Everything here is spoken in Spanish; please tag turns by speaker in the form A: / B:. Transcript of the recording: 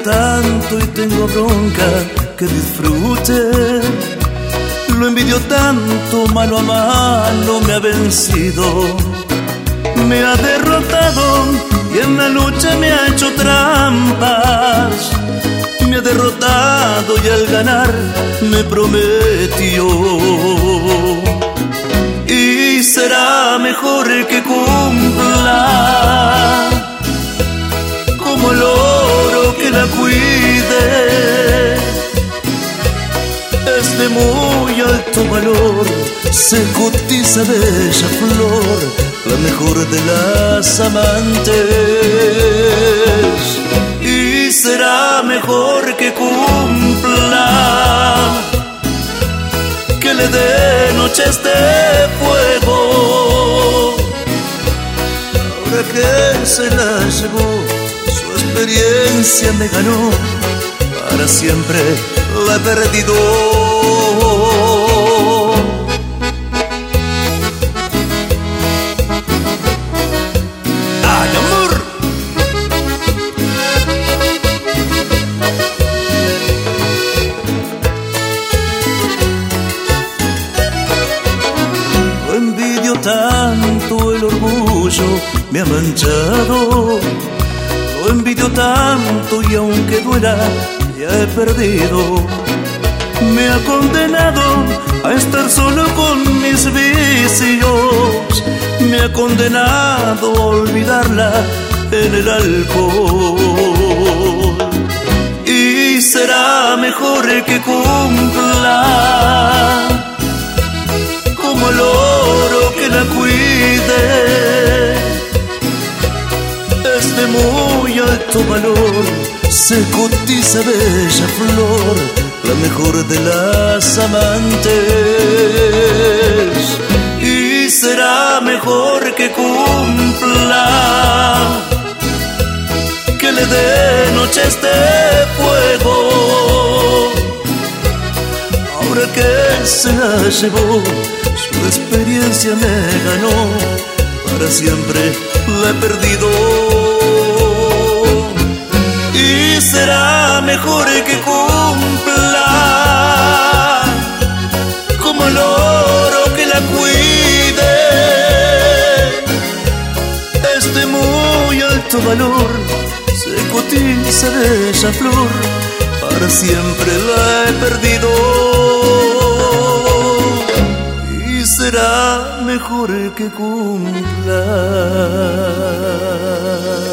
A: tanto y tengo bronca que disfrute. Lo envidio tanto, mano a mano me ha vencido. Me ha derrotado y en la lucha me ha hecho trampas. Me ha derrotado y al ganar me prometió. Y será mejor que cumpla, como el oro que la cuide. Es de muy alto valor, se cotiza bella flor, la mejor de las amantes. Y será mejor que cumpla, que le dé noches de fuego. Ahora que se la llevó, su experiencia me ganó, para siempre la he perdido. ¡Ay, amor! Lo envidio tanto, el orgullo me ha manchado. Lo envidio tanto y aunque duela, ya he perdido. Me ha condenado a estar solo con mis vicios. Me ha condenado a olvidarla en el alcohol. Y será mejor que cumpla, como el oro que la cuide. Es de muy alto valor, se cotiza bella flor, la mejor de las amantes. Y será mejor que cumpla, que le dé noches de fuego. Ahora que se la llevó, su experiencia me ganó, para siempre la he perdido. Y será mejor que cumpla, como el oro que la cuide. Es de muy alto valor, se cotiza bella flor, para siempre la he perdido. Y será mejor que cumpla.